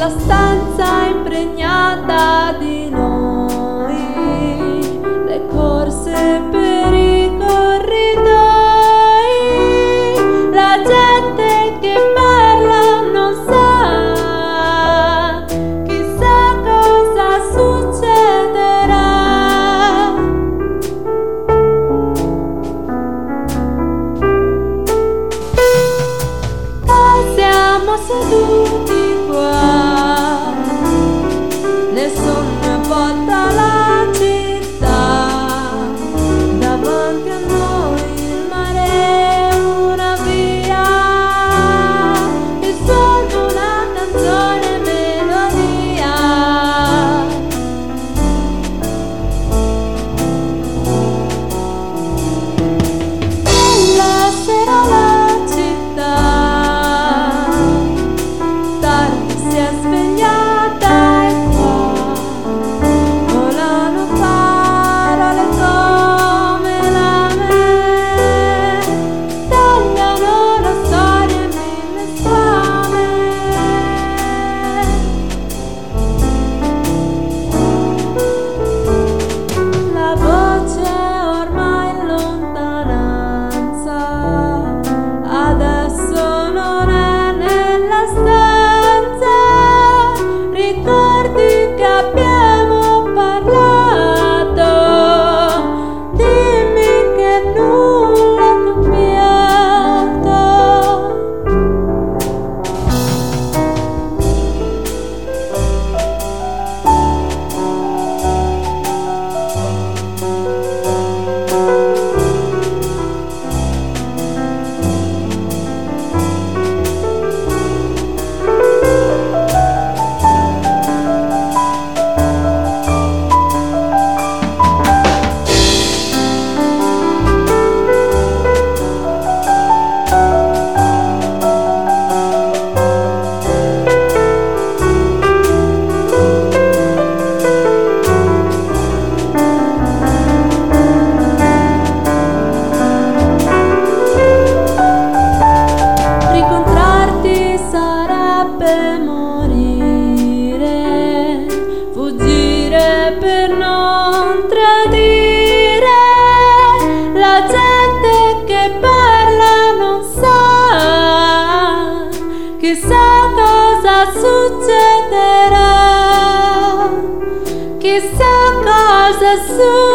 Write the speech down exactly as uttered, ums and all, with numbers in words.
la stanza impregnata di noi, le corse per i corridoi, la gente che parla non sa, chissà cosa succederà. Siamo seduti qua, le sogno avvolta la città, davanti a noi il mare, una via, il suono, una canzone, melodia. Nella sera la città si è svegliata e qua volano parole come la me, tagliano la storia in mille strame. La voce ormai in lontananza, adesso non è nella stanza. Ricordi che abbiamo parlato, dimmi che nulla è cambiato. Morire, fuggire per non tradire, la gente che parla non sa, chissà cosa succederà, chissà cosa succederà.